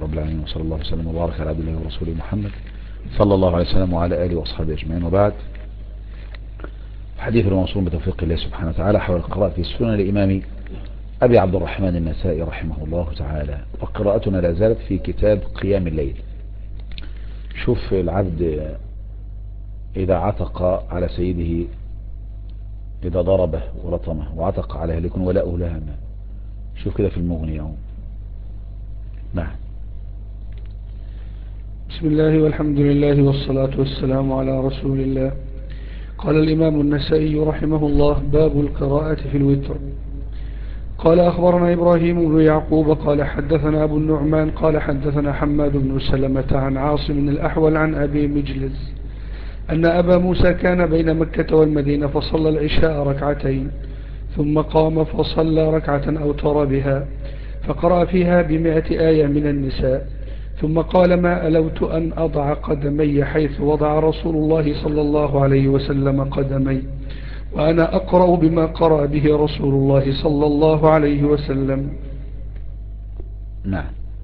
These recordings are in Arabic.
رب العالمين، وصلى الله وسلم وبارك على عبد الله ورسوله محمد صلى الله عليه وسلم وعلى آله وأصحابه أجمعين. وبعد، حديث الموصول بتوفيق الله سبحانه وتعالى حول قراءة السنن لإمام أبي عبد الرحمن النسائي رحمه الله تعالى، وقراءتنا لا زالت في كتاب قيام الليل. شوف العبد إذا عتق على سيده، إذا ضربه ولطمه وعتق عليه ليكون ولاؤه لها، شوف كده في المغني. نعم. بسم الله والحمد لله والصلاة والسلام على رسول الله. قال الإمام النسائي رحمه الله: باب القراءة في الوتر. قال أخبرنا إبراهيم بن يعقوب قال حدثنا أبو النعمان قال حدثنا حماد بن سلمة عن عاصم الأحول عن أبي مجلس أن أبا موسى كان بين مكة والمدينة فصلى العشاء ركعتين، ثم قام فصلى ركعة أوتر بها فقرأ فيها ب100 آية من النساء، ثم قال: ما ألوت أن أضع قدمي حيث وضع رسول الله صلى الله عليه وسلم قدمي، وأنا أقرأ بما قرأ به رسول الله صلى الله عليه وسلم. نعم.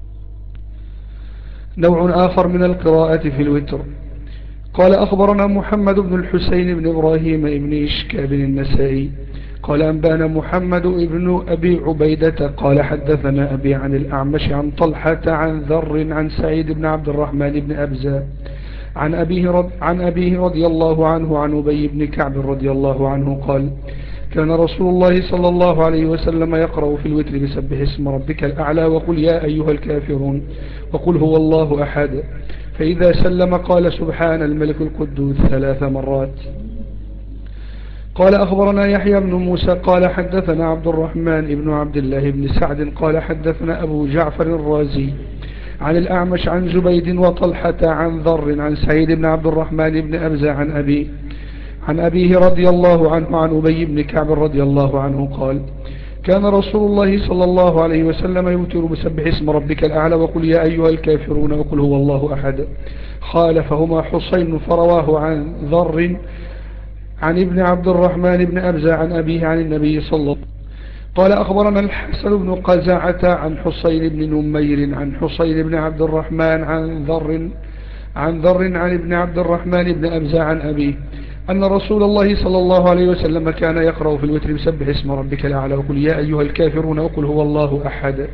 نوع آخر من القراءة في الوتر. قال أخبرنا محمد بن الحسين بن إبراهيم بن إشكاب النسائي قال أنبانا محمد بن أبي عبيدة قال حدثنا أبي عن الأعمش عن طلحة عن ذر عن سعيد بن عبد الرحمن بن أبزة عن أبيه رضي الله عنه عن أبي بن كعب رضي الله عنه قال: كان رسول الله صلى الله عليه وسلم يقرأ في الوتر بسبح اسم ربك الأعلى وقل يا أيها الكافرون وقل هو الله أحد، فإذا سلم قال سبحان الملك القدوس 3 مرات. قال أخبرنا يحيى بن موسى قال حدثنا عبد الرحمن بن عبد الله بن سعد قال حدثنا أبو جعفر الرازي عن الأعمش عن زبيد وطلحة عن ذر عن سعيد بن عبد الرحمن بن أبزة عن أبيه رضي الله عنه عن أبي بن كعب رضي الله عنه قال: كان رسول الله صلى الله عليه وسلم يوتر بسبح اسم ربك الأعلى وقل يا أيها الكافرون وقل هو الله أحد. خالفهما حسين فرواه عن ذر عن ابن عبد الرحمن بن أبزة عن أبيه عن النبي صلى الله عليه وسلم. قال أخبرنا الحسن بن قزعة عن حسين بن نمير عن حسين بن عبد الرحمن عن ذر عن ابن عبد الرحمن بن أبزة عن أبيه أن رسول الله صلى الله عليه وسلم كان يقرأ في الوتر بسبح اسم ربك الأعلى وقل يا أيها الكافرون وقل هو الله أحد.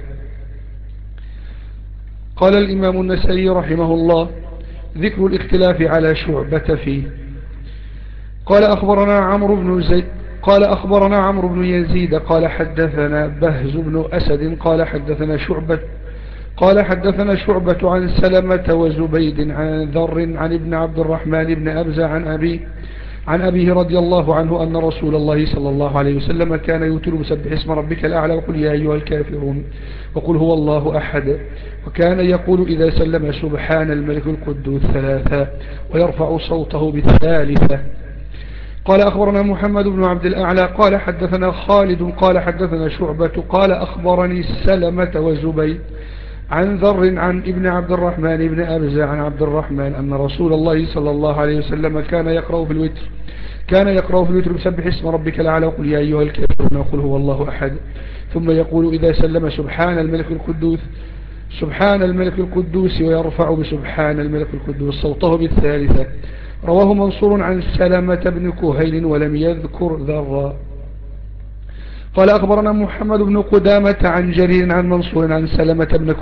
قال الإمام النسائي رحمه الله: ذكر الاختلاف على شعبة فيه. قال أخبرنا عمرو بن يزيد قال حدثنا بهز بن أسد قال حدثنا شعبة عن سلمة وزبيد عن ذر عن ابن عبد الرحمن بن أبزة عن أبيه رضي الله عنه أن رسول الله صلى الله عليه وسلم كان يوتر بسبح اسم ربك الأعلى وقل يا أيها الكافرون وقل هو الله أحد، وكان يقول إذا سلم سبحان الملك القدوس 3 ويرفع صوته بالثالثة. قال أخبرنا محمد بن عبد الأعلى قال حدثنا خالد قال حدثنا شعبة قال أخبرني سلمة وزبيد عن ذر عن ابن عبد الرحمن بن أبزة عن عبد الرحمن أن رسول الله صلى الله عليه وسلم كان يقرأ في الوتر بسبح اسم ربك الأعلى وقل يا أيها الكافرون وقل هو الله أحد، ثم يقول إذا سلم سبحان الملك القدوس ويرفع بسبحان الملك القدوس صوته بالثالثة. رواه منصور عن سلمة بن كهيل ولم يذكر ذرا. قال أخبرنا محمد بن قدامة عن جرير عن منصور عن سلمة بن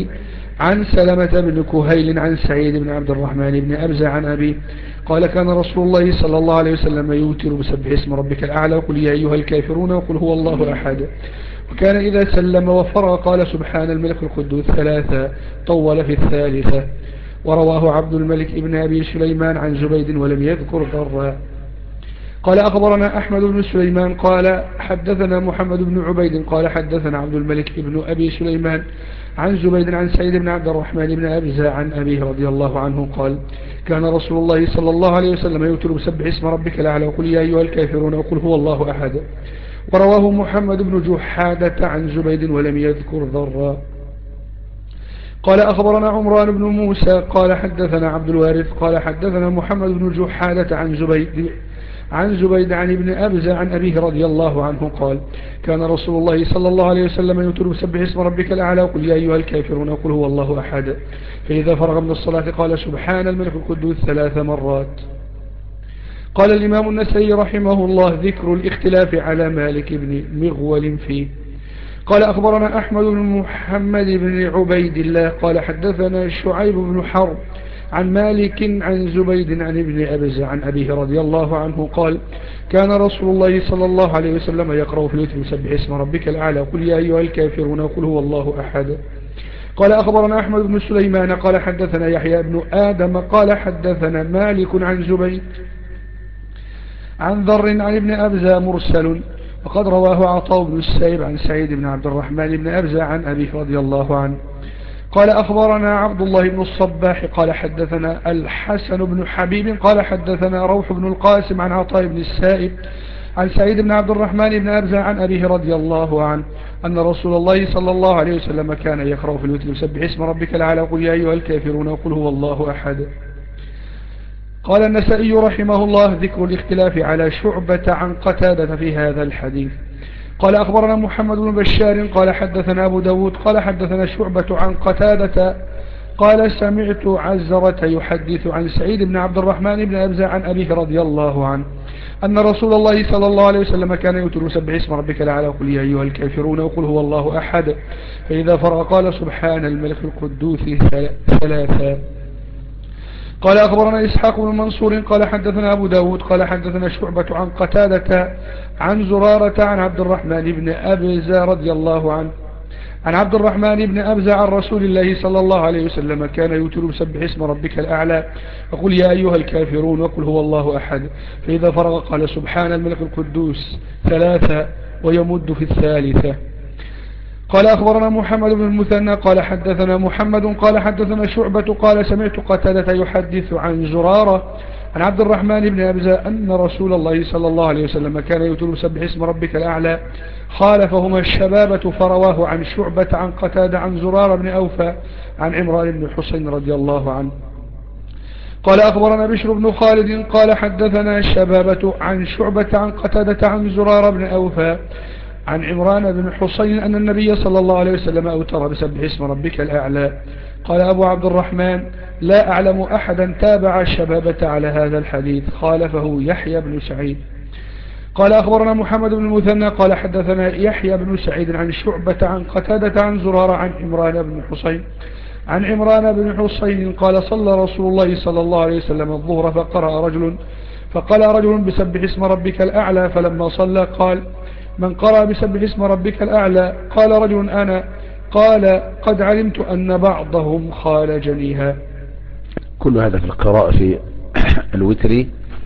كهيل عن سعيد بن عبد الرحمن بن أبزة عن أبي قال: كان رسول الله صلى الله عليه وسلم يوتر بسبح اسم ربك الأعلى وقل يا أيها الكافرون وقل هو الله أحد، وكان إذا سلم وفرغ قال سبحان الملك القدوس 3 طول في الثالثة. ورواه عبد الملك بن أبي سليمان عن زبيد ولم يذكر ضرا. قال أخبرنا أحمد بن سليمان قال حدثنا محمد بن عبيد قال حدثنا عبد الملك بن أبي سليمان عن زبيد عن سعيد بن عبد الرحمن بن أبزة عن أبيه رضي الله عنه قال: كان رسول الله صلى الله عليه وسلم يوتر بسبح اسم ربك الأعلى وقل يا أيها الكافرون وقل هو الله أحد. ورواه محمد بن جحادة عن زبيد ولم يذكر ضرا. قال أخبرنا عمران بن موسى قال حدثنا عبد الوارث قال حدثنا محمد بن جحادة عن زبيد عن ابن أبزة عن أبيه رضي الله عنه قال كان رسول الله صلى الله عليه وسلم يوتر بسبح اسم ربك الأعلى وقل يا أيها الكافرون وقل هو الله أحد، فإذا فرغ من الصلاة قال سبحان الملك القدوس 3 مرات. قال الإمام النسائي رحمه الله ذكر الاختلاف على مالك بن مغول فيه. قال أخبرنا أحمد بن محمد بن عبيد الله قال حدثنا شعيب بن حرب عن مالك عن زبيد عن ابن أبز عن أبيه رضي الله عنه قال كان رسول الله صلى الله عليه وسلم يقرأ في الوتر سبح اسم ربك الأعلى قل يا أيها الكافرون وقل هو الله أحد. قال أخبرنا أحمد بن سليمان قال حدثنا يحيى بن آدم قال حدثنا مالك عن زبيد عن ذر عن ابن أبزة مرسل، وقد رواه عطاء بن السائب عن سعيد بن عبد الرحمن بن أبزة عن أبيه رضي الله عنه. قال أخبرنا عبد الله بن الصباح قال حدثنا الحسن بن حبيب قال حدثنا روح بن القاسم عن عطاء بن السائب عن سعيد بن عبد الرحمن بن أبزة عن أبيه رضي الله عنه أن رسول الله صلى الله عليه وسلم كان يقرأ في الوتر سبح اسم ربك الأعلى وقل يا أيها الكافرون وقل هو الله أحد. قال النسائي رحمه الله ذكر الاختلاف على شعبة عن قتادة في هذا الحديث. قال أخبرنا محمد بن بشار قال حدثنا أبو داود قال حدثنا شعبة عن قتادة قال سمعت عزرة يحدث عن سعيد بن عبد الرحمن بن أبزة عن أبيه رضي الله عنه أن رسول الله صلى الله عليه وسلم كان يوتر سبح اسم ربك الأعلى وقل يا أيها الكافرون وقل هو الله أحد، فإذا فرغ قال سبحان الملك القدوس 3. قال أخبرنا إسحاق بن منصور قال حدثنا أبو داود قال حدثنا شعبة عن قتادة عن زرارة عن عبد الرحمن بن أبزة رضي الله عنه عن عبد الرحمن بن أبزة عن رسول الله صلى الله عليه وسلم كان يوتر بسبح اسم ربك الأعلى وقل يا أيها الكافرون وقل هو الله أحد، فإذا فرغ قال سبحان الملك القدوس 3 ويمد في 3. قال أخبرنا محمد بن المثنى قال حدثنا محمد قال حدثنا شعبة قال سمعت قتادة يحدث عن زرارة عن عبد الرحمن بن أبزة أن رسول الله صلى الله عليه وسلم كان يوتر سبح اسم ربك الأعلى، خالفهما الشبابة فرواه عن شعبة عن قتادة عن زرارة بن أوفى عن عمران بن حسين رضي الله عنه. قال أخبرنا بشر بن خالد قال حدثنا الشبابة عن شعبة عن قتادة عن زرارة بن أوفى عن عمران بن حسين أن النبي صلى الله عليه وسلم أوتر بسبح اسم ربك الأعلى. قال أبو عبد الرحمن لا أعلم أحدا تابع الشبابة على هذا الحديث، خالفه يحيى بن سعيد. قال أخبرنا محمد بن المثنى قال حدثنا يحيى بن سعيد عن شعبة عن قتادة عن زرارة عن عمران بن حسين عن عمران بن حسين قال صلى رسول الله صلى الله عليه وسلم الظهر فقال رجل بسبح اسم ربك الأعلى، فلما صلى قال من قرأ بسبح اسم ربك الأعلى؟ قال رجل أنا. قال قد علمت أن بعضهم خالجنيها. كل هذا في القراءة في الوتر.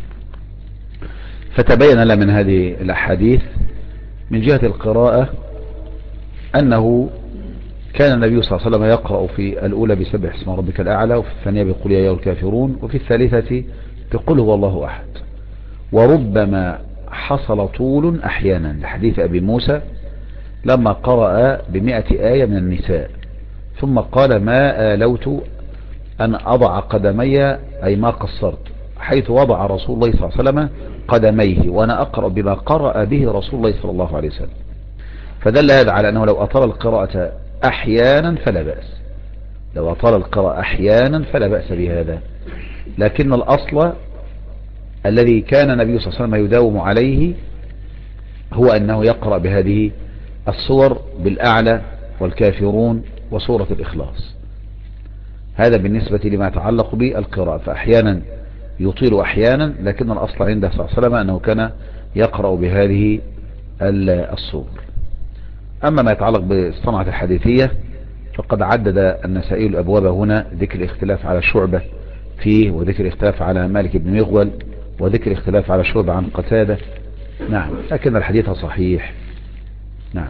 فتبين لنا من هذه الأحاديث من جهة القراءة أنه كان النبي صلى الله عليه وسلم يقرأ في الأولى بسبح اسم ربك الأعلى، وفي الثانية بقول يا أيها الكافرون، وفي الثالثة بقول هو الله أحد. وربما حصل طول أحيانا لحديث أبي موسى لما قرأ ب100 آية من النساء ثم قال ما آلوت أن أضع قدمي أي ما قصرت، حيث وضع رسول الله صلى الله عليه وسلم قدميه وأنا أقرأ بما قرأ به رسول الله صلى الله عليه وسلم. فدل هذا على أنه لو أطال القراءة أحيانا فلا بأس، لو أطال القراءة أحيانا فلا بأس بهذا، لكن الأصل الذي كان النبي صلى الله عليه وسلم يداوم عليه هو أنه يقرأ بهذه الصور بالأعلى والكافرون وسورة الإخلاص. هذا بالنسبة لما يتعلق بالقراءة، فأحيانا يطيل أحيانا، لكن الأصل عنده صلى الله عليه وسلم أنه كان يقرأ بهذه الصور. أما ما يتعلق بالصنعة الحديثية فقد عدد النسائي الأبواب هنا، ذكر الاختلاف على شعبة فيه، وذكر الاختلاف على مالك بن مغول، وذكر الاختلاف على شعبة عن قتادة. نعم، لكن الحديث صحيح. نعم.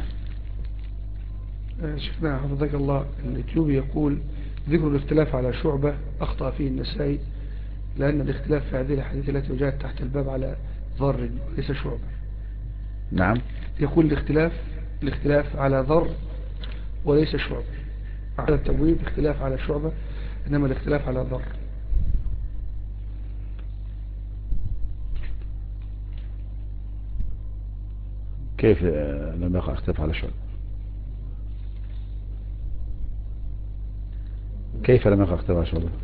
شفنا حفظك الله الإثيوبي يقول ذكر الاختلاف على شعبة أخطأ فيه النسائي، لأن الاختلاف في هذه الحديث التي وجدت تحت الباب على ضر وليس شعبة. نعم، يقول الاختلاف على ضر وليس شعبة، على التبويب اختلاف على شعبة إنما الاختلاف على ضر. كيف لم يقع اختلاف على شعبة؟ كيف لم يقع اختلاف على شعبة؟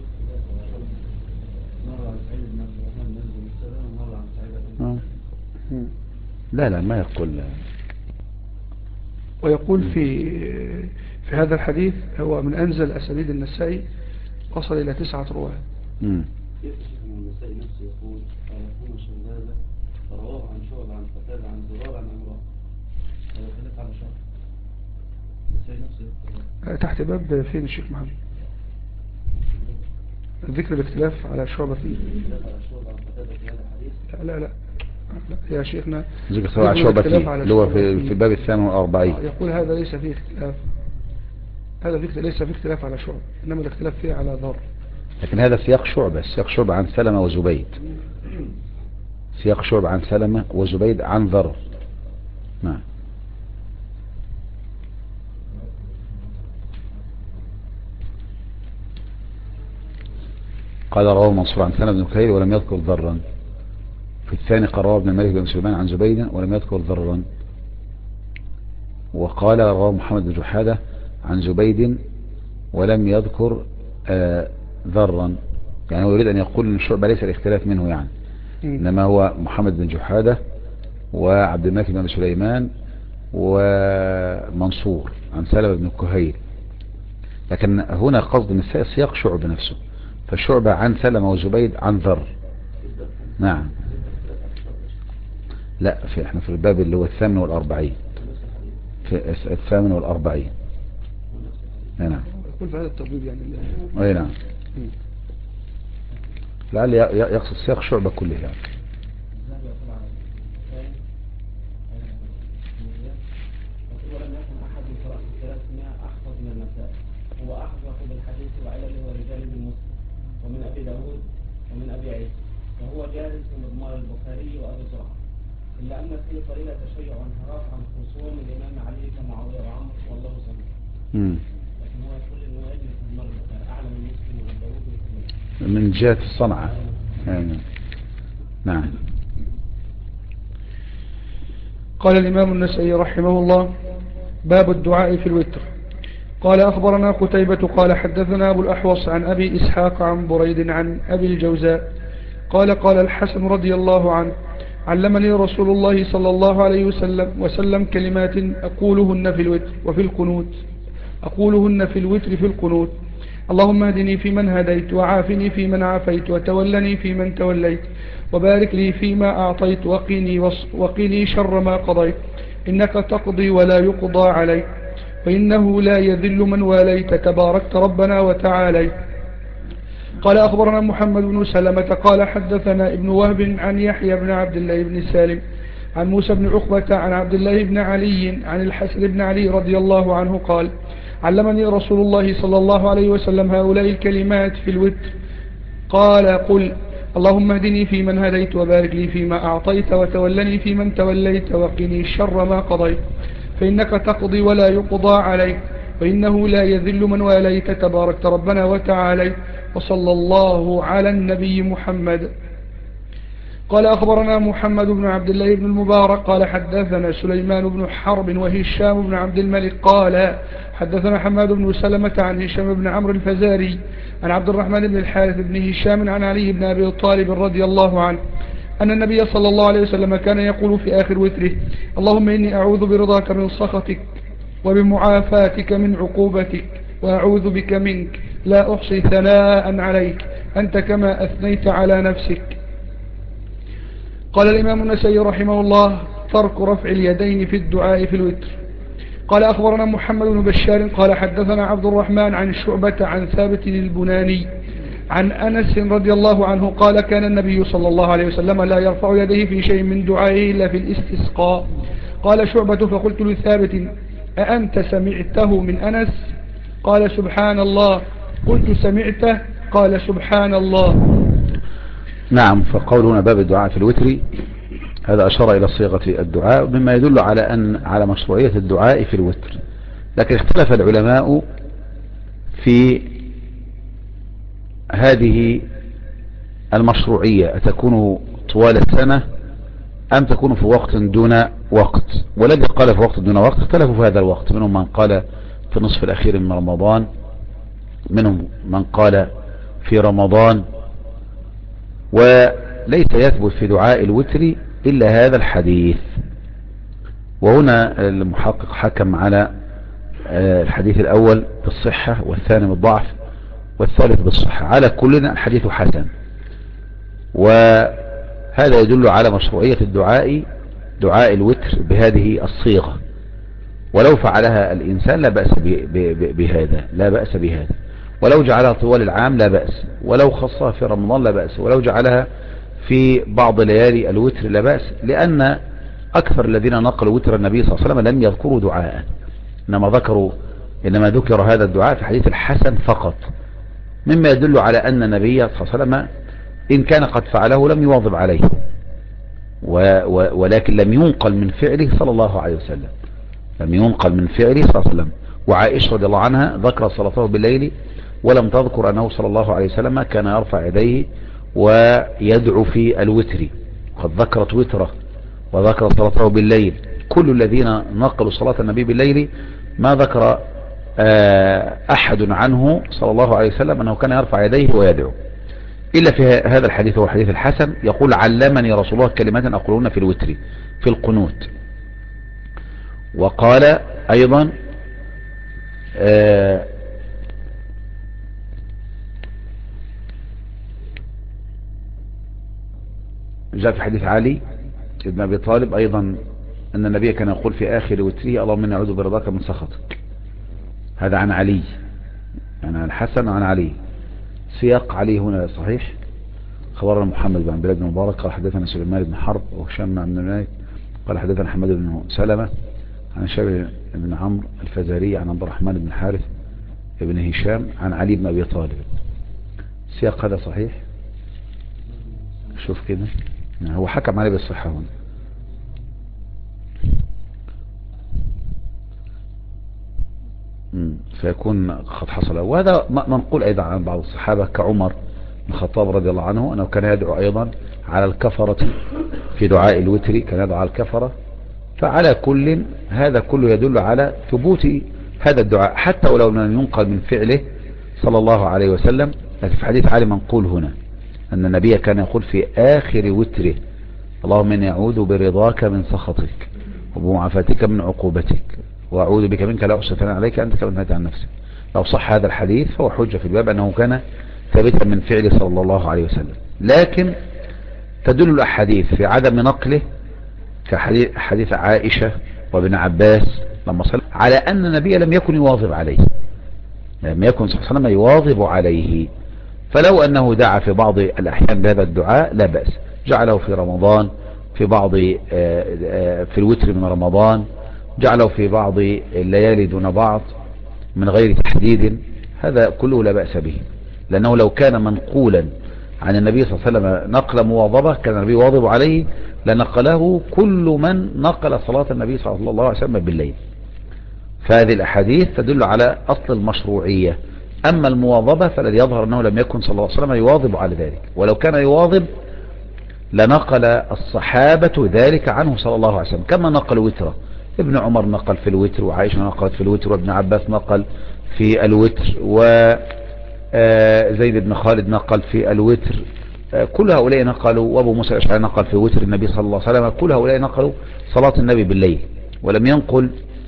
لا لا ما يقول. ويقول في هذا الحديث هو من أنزل أسانيد النسائي، وصل إلى 9 رواة. النسائي نفسه يقول قال يكون شذاذة رواه عن شعبة عن قتادة عن زرار عن عمران. هذا خلاف على شعبة. النسائي نفسه تحت باب فين الشيخ محمد؟ ذكر الاختلاف على شعبة فيه. لا لا لا يا شيخنا، ذكر على شعبة فيه اللي هو في الباب 42. يقول هذا ليس فيه اختلاف، هذا ليس فيه اختلاف على شعبة، إنما الاختلاف فيه على ذر. لكن هذا سياق شعبة عن سلمة وزبيد، سياق شعبة عن سلمة وزبيد عن ذر. نعم. قال رواه منصور عن سلمة بن كهيل ولم يذكر ذرا. في الثاني قال رواه ابن الملك بن سليمان عن زبيد ولم يذكر ذرا. وقال رواه محمد بن جحادة عن زبيد ولم يذكر ذرا. يعني هو يريد أن يقول أن الشعبة ليس الاختلاف منه يعني، إنما هو محمد بن جحادة وعبد الملك بن سليمان ومنصور عن سلمة بن كهيل. لكن هنا قصد النساء سياق شعبة نفسه، فالشعبة عن سلمة وزبيد عن ذر. نعم. لا احنا في الباب اللي هو 48، في 48. نعم. يقول في هذا التطبيق يعني. اي نعم. لعل يقصد سياق شعبة كله يعني. ولم يكن أحد يقرأ في 300 أحفظ من النسائي، هو أحفظ بالحديث وعلله ورجال من مسلم ومن أبي داود ومن أبي عيسى، وهو جالس مضمار البخاري وأبي زرعة، إلا أن فيه قليلة تشيع وانحراف عن خصوم الإمام علي كمعاوية وعمر والله صلى. لكن هو يقول إنه يجلس مضمار البخاري أعلى من مسلم وأبي داود من جهة الصنعة. نعم. قال الإمام النسائي رحمه الله: باب الدعاء في الوتر. قال أخبرنا قتيبة قال حدثنا أبو الأحوص عن أبي إسحاق عن بريد عن أبي الجوزاء قال الحسن رضي الله عنه: علمني رسول الله صلى الله عليه وسلم كلمات أقولهن في الوتر وفي القنوت، أقولهن في الوتر في القنوت: اللهم اهدني فيمن هديت، وعافني فيمن عافيت، وتولني فيمن توليت، وبارك لي فيما أعطيت، وقني شر ما قضيت، إنك تقضي ولا يقضى عليك، فإنه لا يذل من واليت، تباركت ربنا وتعاليت. قال أخبرنا محمد بن سلمة قال حدثنا ابن وهب عن يحيى بن عبد الله بن سالم عن موسى بن عقبة عن عبد الله بن علي عن الحسن بن علي رضي الله عنه قال: علمني رسول الله صلى الله عليه وسلم هؤلاء الكلمات في الوتر. قال: قل اللهم اهدني فيمن هديت، وبارك لي فيما أعطيت، وتولني فيمن توليت، وقني شر ما قضيت، فإنك تقضي ولا يقضى عليك، فإنه لا يذل من واليت، تباركت ربنا وتعاليت. وصلى الله على النبي محمد. قال أخبرنا محمد بن عبد الله بن المبارك قال حدثنا سليمان بن حرب وهشام بن عبد الملك قال حدثنا حماد بن سلمة عن هشام بن عمرو الفزاري عن عبد الرحمن بن الحارث بن هشام عن علي بن أبي طالب رضي الله عنه أن النبي صلى الله عليه وسلم كان يقول في آخر وتره: اللهم إني أعوذ برضاك من سخطك، وبمعافاتك من عقوبتك، وأعوذ بك منك، لا أحصي ثناء عليك أنت كما أثنيت على نفسك. قال الإمام النسائي رحمه الله: ترك رفع اليدين في الدعاء في الوتر. قال أخبرنا محمد بن بشار قال حدثنا عبد الرحمن عن شعبة عن ثابت البناني عن أنس رضي الله عنه قال: كان النبي صلى الله عليه وسلم لا يرفع يديه في شيء من دعائه إلا في الاستسقاء. قال شعبة: فقلت لثابت: أأنت سمعته من أنس؟ قال: سبحان الله. قلت: سمعته؟ قال: سبحان الله. نعم. فقول هنا باب الدعاء في الوتر، هذا أشار إلى صيغة الدعاء مما يدل على مشروعية الدعاء في الوتر. لكن اختلف العلماء في هذه المشروعية، أتكون طوال السنة أم تكون في وقت دون وقت. والذي قال في وقت دون وقت اختلفوا في هذا الوقت، منهم من قال في النصف الأخير من رمضان، منهم من قال في رمضان. وليس يثبت في دعاء الوتر إلا هذا الحديث. وهنا المحقق حكم على الحديث الأول بالصحة، والثاني بالضعف، والثالث بالصحة. على كلنا الحديث حسن، وهذا يدل على مشروعية دعاء الوتر بهذه الصيغة. ولو فعلها الإنسان لا بأس بهذا، ولو جعلها طوال العام لا بأس، ولو خصها في رمضان لا بأس، ولو جعلها في بعض ليالي الوتر لا بأس، لأن أكثر الذين نقلوا وتر النبي صلى الله عليه وسلم لم يذكروا دعاء، إنما ذكر هذا الدعاء في حديث الحسن فقط، مما يدل على أن النبي صلى الله عليه وسلم إن كان قد فعله لم يواظب عليه، ولكن لم ينقل من فعله صلى الله عليه وسلم، وعائشة رضي الله عنها ذكر صلاته بالليل ولم تذكر أنه صلى الله عليه وسلم كان يرفع يديه ويدعو في الوتر، قد ذكرت وتره وذكر صلاته بالليل. كل الذين نقلوا صلاة النبي بالليل ما ذكر أحد عنه صلى الله عليه وسلم أنه كان يرفع يديه ويدعو، إلا في هذا الحديث، هو حديث الحسن، يقول علمني رسول الله كلمات أقولون في الوتر في القنوت. وقال أيضا جاء في حديث علي ابن أبي طالب أيضا أن النبي كان يقول في آخر وتره اللهم إني أعوذ برضاك من سخطك. هذا عن علي، يعني عن الحسن عن علي. سياق علي هنا صحيح. خبرنا محمد بن بلاد بن مبارك قال حدثنا سليمان بن حرب وهشام بن مالك قال حدثنا حماد بن سلمة عن شابر بن عمرو الفزاري عن عبد الرحمن بن حارث بن هشام عن علي بن أبي طالب. سياق هذا صحيح. شوف كده، يعني هو حكم عليه بالصحة هنا. فيكون قد حصل. وهذا منقول أيضا عن بعض الصحابة كعمر بن الخطاب رضي الله عنه أنه كان يدعو أيضا على الكفرة في دعاء الوتر، كان يدعو على الكفرة. فعلى كل هذا كله يدل على ثبوت هذا الدعاء حتى ولو لم ينقل من فعله صلى الله عليه وسلم. لكن في حديث علي منقول هنا أن النبي كان يقول في آخر وتره اللهم إني أعوذ برضاك من سخطك وبمعافاتك من عقوبتك وأعوذ بك منك لا أحصي ثناء عليك أنت كما أثنيت عن نفسك. لو صح هذا الحديث فهو حجة في الباب أنه كان ثابتا من فعله صلى الله عليه وسلم. لكن تدل الأحاديث في عدم نقله كحديث عائشة وابن عباس لما صلى على أن النبي لم يكن يواظب عليه، لم يكن صلى الله عليه وسلم يواظب عليه. فلو أنه دعا في بعض الأحيان بهذا الدعاء لا بأس، جعله في رمضان في بعض في الوتر من رمضان، جعله في بعض الليالي دون بعض من غير تحديد، هذا كله لا بأس به. لأنه لو كان منقولا عن النبي صلى الله عليه وسلم نقل مواظبة كان النبي واظب عليه لنقله كل من نقل صلاة النبي صلى الله عليه وسلم بالليل. فهذه الأحاديث تدل على أصل المشروعية. أما المواظبة فالذي يظهر أنه لم يكن صلى الله عليه وسلم يواظب على ذلك، ولو كان يواظب لنقل الصحابة ذلك عنه صلى الله عليه وسلم كما نقل وتره. ابن عمر نقل في الوتر، وعائشة نقلت في الوتر، وابن عباس نقل في الوتر، وزيد بن خالد نقل في الوتر. كل هؤلاء نقلوا، وابو موسى الأشعري نقل في وتر النبي صلى الله عليه وسلم. كل هؤلاء نقلوا صلاة النبي بالليل، ولم ينقل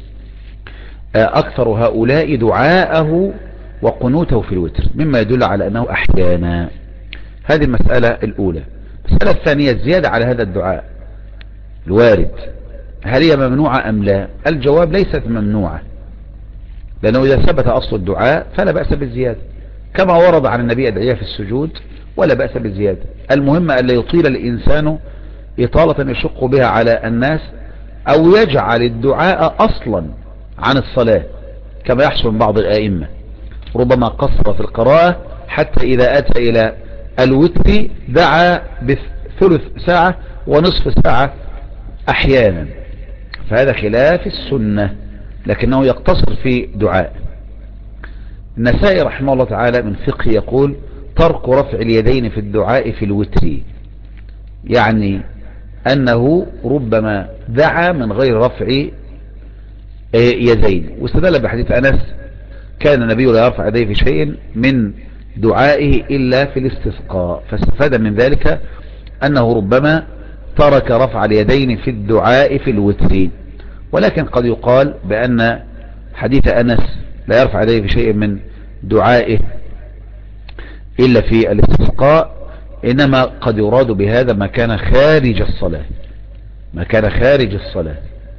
أكثر هؤلاء دعاءه وقنوته في الوتر، مما يدل على أنه أحيانا. هذه المسألة الأولى. المسألة الثانية الزيادة على هذا الدعاء الوارد، هل هي ممنوعة أم لا؟ الجواب ليست ممنوعة، لأنه إذا ثبت أصل الدعاء فلا بأس بالزيادة، كما ورد عن النبي أدعية في السجود ولا بأس بالزيادة. المهم أن لا يطيل الإنسان إطالة يشق بها على الناس، أو يجعل الدعاء أصلا عن الصلاة كما يحصل من بعض الآئمة، ربما قصر في القراءة حتى إذا أتى إلى الوتر دعا بثلث ساعة ونصف ساعة أحيانا، فهذا خلاف السنة، لكنه يقتصر في دعاء. النسائي رحمه الله تعالى من فقه يقول ترك رفع اليدين في الدعاء في الوتر، يعني أنه ربما دعا من غير رفع يدين، واستدل بحديث أنس كان النبي لا يرفع يديه في شيء من دعائه إلا في الاستسقاء، فاستفاد من ذلك أنه ربما ترك رفع اليدين في الدعاء في الوتر. ولكن قد يقال بأن حديث أنس لا يرفع يديه في شيء من دعائه إلا في الاستسقاء إنما قد يراد بهذا ما كان خارج الصلاة، ما كان خارج الصلاة.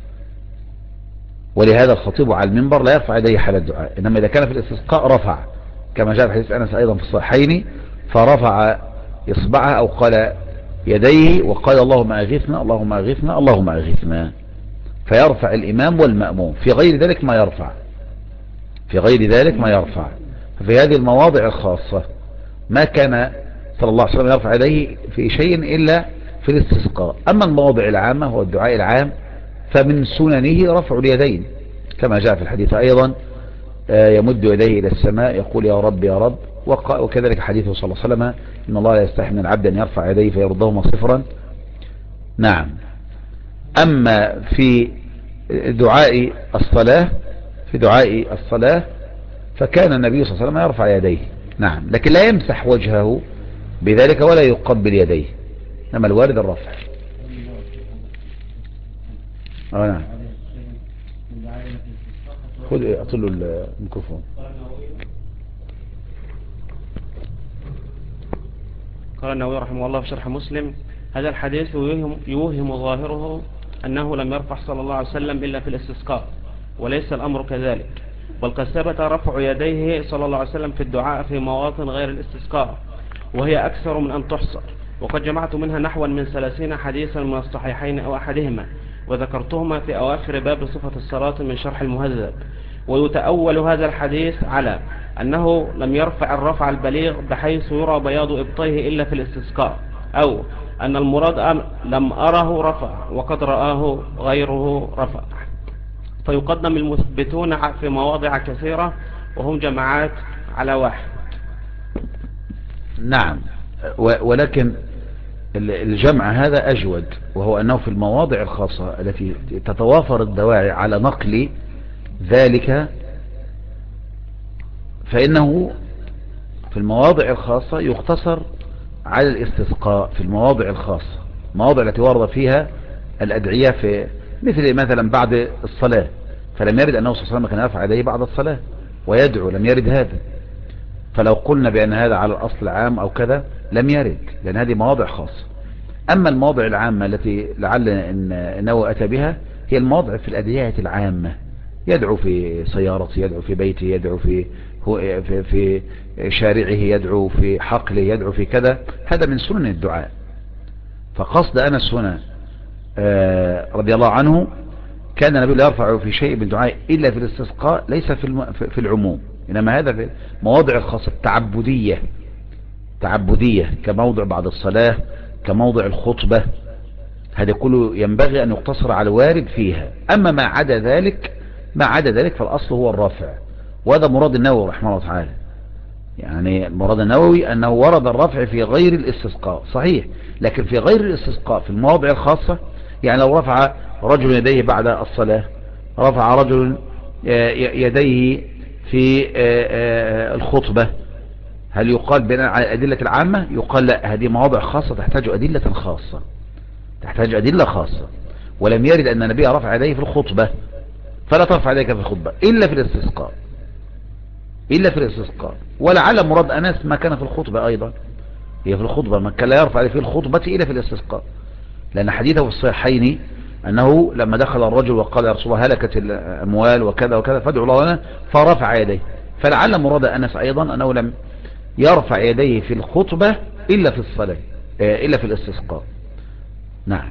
ولهذا الخطيب على المنبر لا يرفع يديه حال الدعاء، إنما إذا كان في الاستسقاء رفع، كما جاء في حديث أنس أيضا في الصحيحين، فرفع إصبعه أو قال يديه وقال اللهم أغثنا اللهم أغثنا اللهم أغثنا، فيرفع الإمام والمأموم. في غير ذلك ما يرفع، في غير ذلك ما يرفع. ففي هذه المواضع الخاصة ما كان صلى الله عليه وسلم يرفع يديه في شيء إلا في الاستسقاء. أما المواضع العامة هو الدعاء العام فمن سننه رفع اليدين، كما جاء في الحديث أيضا يمد يديه إلى السماء يقول يا رب يا رب، وكذلك حديثه صلى الله عليه وسلم إن الله لا يستحي من العبد أن يرفع يديه فيردهما صفرا. نعم. أما في دعاء الصلاة، في دعاء الصلاة فكان النبي صلى الله عليه وسلم يرفع يديه، نعم، لكن لا يمسح وجهه بذلك ولا يقبل يديه، إنما الوارد الرفع. نعم. خذ أطلوا الميكروفون. قال النووي رحمه الله في شرح مسلم: هذا الحديث يوهم ظاهره أنه لم يرفع صلى الله عليه وسلم إلا في الاستسقاء، وليس الأمر كذلك، بل قد ثبت رفع يديه صلى الله عليه وسلم في الدعاء في مواطن غير الاستسقاء، وهي أكثر من أن تحصر، وقد جمعت منها نحو من 30 حديثا من الصحيحين أو أحدهما، وذكرتهما في أواخر باب صفة الصلاة من شرح المهذب. ويتأول هذا الحديث على أنه لم يرفع الرفع البليغ بحيث يرى بياض إبطيه إلا في الاستسقاء، أو أن المراد لم أره رفع وقد رآه غيره رفع، فيقدم المثبتون في مواضع كثيرة وهم جماعات على واحد. نعم، ولكن الجمع هذا أجود، وهو أنه في المواضع الخاصة التي تتوافر الدواعي على نقل ذلك، فإنه في المواضع الخاصة يقتصر على الاستسقاء. في المواضع الخاصة، المواضع التي ورد فيها الأدعية في مثلا بعد الصلاة، فلم يرد أنه صلى الله عليه وسلم كان يرفع يديه بعد الصلاة ويدعو، لم يرد هذا. فلو قلنا بأن هذا على الأصل العام أو كذا لم يرد، لأن هذه مواضع خاصة. أما المواضع العامة التي لعل أنه أتى بها هي المواضع في الأدعية العامة، يدعو في سيارته، يدعو في بيته، يدعو في شارعه، يدعو في حقله، يدعو في كذا، هذا من سنن الدعاء. فقصد أنس هنا رضي الله عنه كان النبي لا يرفع في شيء من دعاء إلا في الاستسقاء، ليس في العموم، إنما هذا في مواضع الخاصة تعبدية كموضع بعد الصلاة، كموضع الخطبة، هذا كله ينبغي أن يقتصر على الوارد فيها. أما ما عدا ذلك فالأصل هو الرفع، وهذا مراد النووي رحمه الله تعالى. يعني مراد النووي أنه ورد الرفع في غير الاستسقاء صحيح، لكن في غير الاستسقاء في المواضع الخاصة، يعني لو رفع رجل يديه بعد الصلاة، رفع رجل يديه في الخطبة، هل يقال بناء على الأدلة العامة؟ يقال لا، هذه مواضع خاصة تحتاج أدلة خاصة، تحتاج أدلة خاصة. ولم يرد أن النبي رفع يديه في الخطبة، فلا ترفع يديك في الخطبة إلا في الاستسقاء. ولعل مراد أنس ما كان في الخطبة أيضا، هي في الخطبة ما كان لا يرفع في الخطبة إلا في الاستسقاء، لأن حديثه في الصحيحين أنه لما دخل الرجل وقال يا رسول الله هلكت الأموال وكذا وكذا فادعوا الله لنا، فرفع يديه. فلعل مراد أنس أيضا أنه لم يرفع يديه في الخطبة إلا في الصلاة، إلا في الاستسقاء. نعم.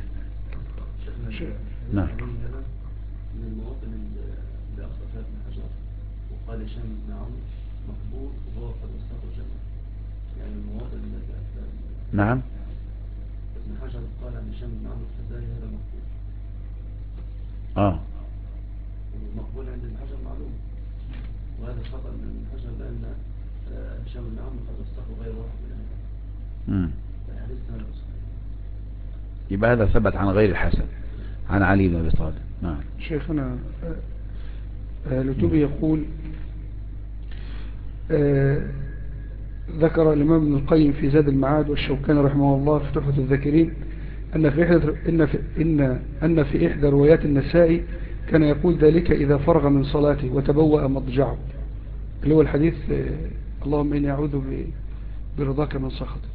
نعم. من المواطن اللي أخطأ فيها ابن حجر وقال هشام بن عمرو مقبول وهو قد استخرج جمع، يعني المواطن اللي نعم. ابن حجر قال عن هشام بن عمرو الفزاري هذا مقبول. والمقبول عند ابن حجر معلوم، وهذا خطأ من ابن حجر لأن هشام بن عمرو قد استخرج غير واحد من الحديث. يبقى هذا ثبت عن غير الحسن عن علي بن أبي طالب. نعم. شيخنا لتوبي يقول ذكر الإمام ابن القيم في زاد المعاد والشوكاني رحمه الله في تحفة الذاكرين أن في إحدى روايات النسائي كان يقول ذلك إذا فرغ من صلاته وتبوأ مضجعه، اللي هو الحديث اللهم إني أعوذ برضاك من سخطك.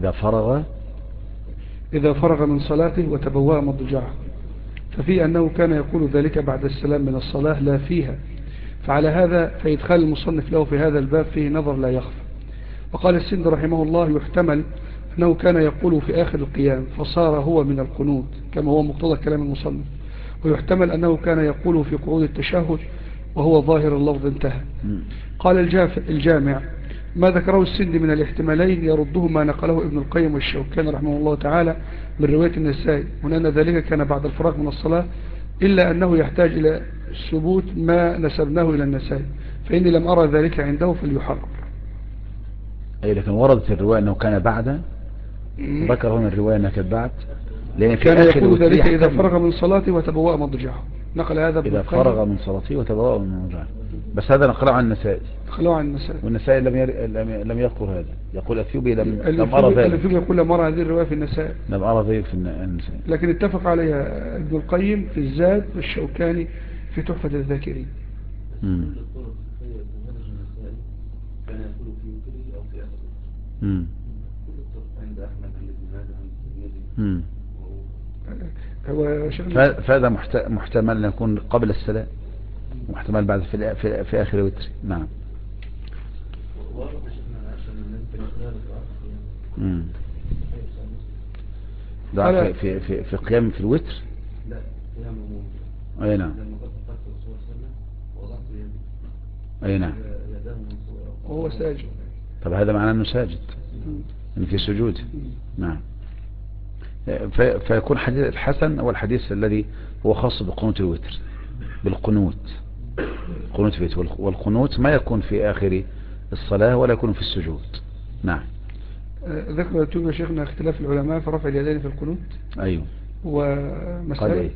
إذا فرغ من صلاته وتبوأ مضجعه، ففي أنه كان يقول ذلك بعد السلام من الصلاة لا فيها، فعلى هذا فإدخال المصنف له في هذا الباب فيه نظر لا يخفى. وقال السند رحمه الله يحتمل أنه كان يقول في آخر القيام فصار هو من القنوت كما هو مقتضى كلام المصنف، ويحتمل أنه كان يقول في قعود التشهد وهو ظاهر اللفظ انتهى. قال الجامع ما ذكره السند من الاحتمالين يرده ما نقله ابن القيم والشوكاني رحمه الله تعالى من رواية النسائي، من أن ذلك كان بعد الفراغ من الصلاة، إلا أنه يحتاج إلى ثبوت ما نسبناه إلى النسائي، فإني لم أرى ذلك عنده فليحرر. أي لكن وردت الرواية أنه كان بعد، ذكر هنا الرواية أنها كانت بعد، لأن في كان آخر يقول ذلك إذا يحتمل فرغ من صلاته وتبوأ مضجعه، نقل هذا ابن إذا القيم. فرغ من صلاته وتبوأ من مضجعه، بس هذا نقله عن النسائي. نقله عن النسائي، والنسائي لم يذكر هذا. يقول أثيوبي لم أرى ذلك. الأثيوبي يقول لم أرى هذه الرواية في النسائي، لم أرى ذلك في النسائي، لكن اتفق عليها ابن القيم في الزاد والشوكاني في تحفة الذاكرين. كان يقول في وكره أو في أخذ عند أحمد عند ابن ماجه عند الترمذي. فهذا محتمل أن يكون قبل السلام، محتمل بعد في آخر وتر. نعم. وأرد شيخنا عشان الناس بالإخلال دعاء في قيام في الوتر. لا قيام عموما. أي نعم. لما قد فقدت الرسول صلى الله عليه وسلم وضعت يدي. أي نعم. وهو ساجد. طب هذا معناه أنه ساجد إن في سجود. نعم. فيكون حديث الحسن هو الحديث الذي هو خاص بقنوت الوتر، بالقنوت، قنوت في الوتر، والقنوت ما يكون في آخر الصلاة ولا يكون في السجود. نعم. ذكر التوبة شيخنا اختلاف العلماء في رفع اليدين في القنوت. أيوه. ومسألة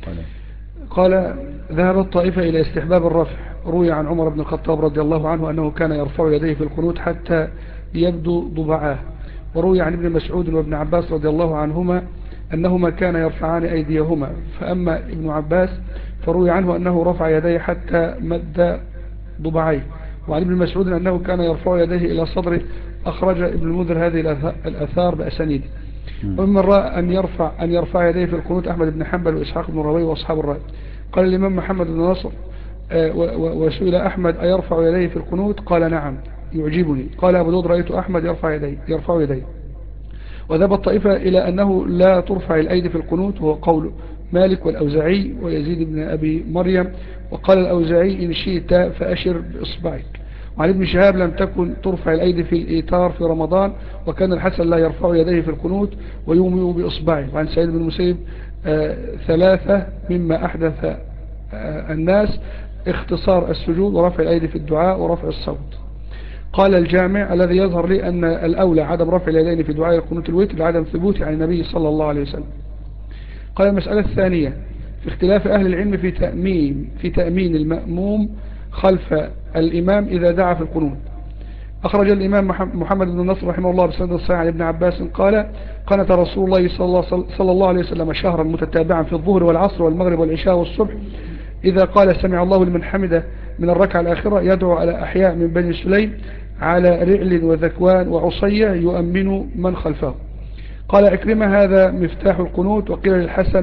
قال ذهبت طائفة إلى استحباب الرفع. روي عن عمر بن الخطاب رضي الله عنه أنه كان يرفع يديه في القنوت حتى يبدو ضبعاه. وروي عن ابن مسعود وابن عباس رضي الله عنهما أنهما كان يرفعان أيديهما، فأما ابن عباس فروي عنه أنه رفع يديه حتى مد ضبعيه. وعن ابن مسعود أنه كان يرفع يديه إلى صدره. أخرج ابن المنذر هذه الأثار بأسانيد. ومن رأى أن يرفع يديه في القنوت أحمد بن حنبل وإسحاق بن راهويه وأصحاب الرأي. قال الإمام محمد بن نصر وسئل أحمد أيرفع يديه في القنوت؟ قال نعم يعجبني. قال أبو داود رأيت أحمد يرفع يديه. وذهب الطائفة إلى أنه لا ترفع الأيدي في القنوت، وهو قول مالك والأوزاعي ويزيد بن أبي مريم. وقال الأوزاعي إن شئت فأشر بإصبعك. وعن ابن شهاب لم تكن ترفع الأيدي في الإيتار في رمضان، وكان الحسن لا يرفع يديه في القنوت ويومئ بإصبعه. وعن سعيد بن المسيب ثلاثة مما أحدث الناس اختصار السجود ورفع الأيدي في الدعاء ورفع الصوت. قال الجامع الذي يظهر لي أن الأولى عدم رفع اليدين في دعاء القنوت الوتر لعدم ثبوت عن النبي صلى الله عليه وسلم. قال المسألة الثانية في اختلاف أهل العلم في تأمين المأموم خلف الإمام إذا دعا في القنوت. أخرج الإمام محمد بن نصر رحمه الله بسند الصحيح عن ابن عباس قال قنت رسول الله صلى الله عليه وسلم شهرا متتابعا في الظهر والعصر والمغرب والعشاء والصبح إذا قال سمع الله لمن حمده من الركعة الآخرة يدعو على أحياء من بني سليم على رعل وذكوان وعصية يؤمن من خلفه. قال عكرمة هذا مفتاح القنوت. وقيل للحسن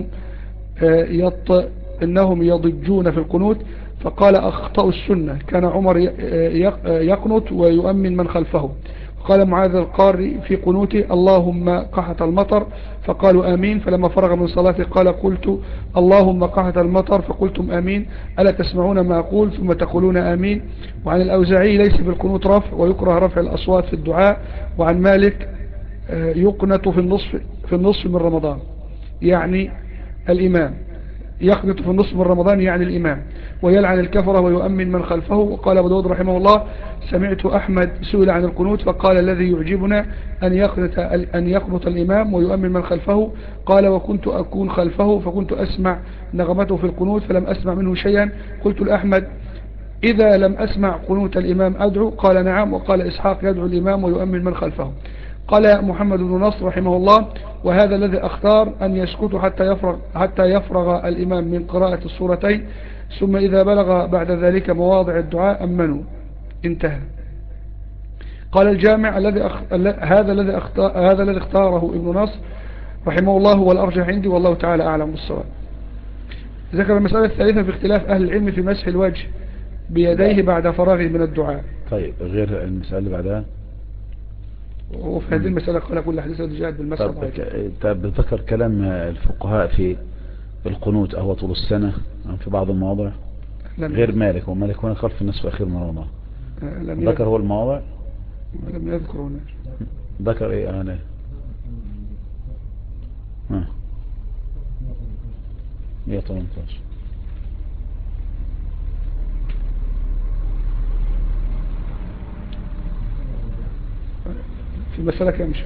إنهم يضجون في القنوت، فقال أخطأوا السنة، كان عمر يقنط ويؤمن من خلفه. قال معاذ القاري في قنوته اللهم قحط المطر، فقالوا آمين. فلما فرغ من صلاته قال قلت اللهم قحط المطر فقلتم آمين، ألا تسمعون ما أقول ثم تقولون آمين. وعن الأوزاعي ليس بالقنوت رفع ويكره رفع الأصوات في الدعاء. وعن مالك يقنط في النصف من رمضان، يعني الإمام يقنط في النصف من رمضان يعني الإمام، ويلعن الكفرة ويؤمن من خلفه. وقال أبو داود رحمه الله: سمعت أحمد سئل عن القنوت فقال: الذي يعجبنا أن يقنط الإمام ويؤمن من خلفه. قال: وكنت أكون خلفه فكنت أسمع نغمته في القنوت فلم أسمع منه شيئا. قلت لأحمد: إذا لم أسمع قنوت الإمام أدعو؟ قال: نعم. وقال إسحاق: يدعو الإمام ويؤمن من خلفه. قال محمد بن نصر رحمه الله: وهذا الذي أختار أن يسكت حتى يفرغ الإمام من قراءة السورتين، ثم إذا بلغ بعد ذلك مواضع الدعاء أمنوا. انتهى. قال الجامع: هذا الذي اختاره ابن نصر رحمه الله هو الأرجح عندي، والله تعالى أعلم بالصواب. ذكر المسألة الثالثة في اختلاف أهل العلم في مسح الوجه بيديه بعد فراغه من الدعاء. طيب، غير المسألة اللي بعدها، وفي هذه المسألة قال كل حديث جاءت بالمسح ضعيف. طب ذكر كلام الفقهاء في القنوت أهو طول السنة في بعض المواضع غير مالك، ومالك هنا قال في النصف الأخير من رمضان. ذكر هو المواضع، لم يذكر هنا. ذكر ايه انا ها 118 في مسألة كام مش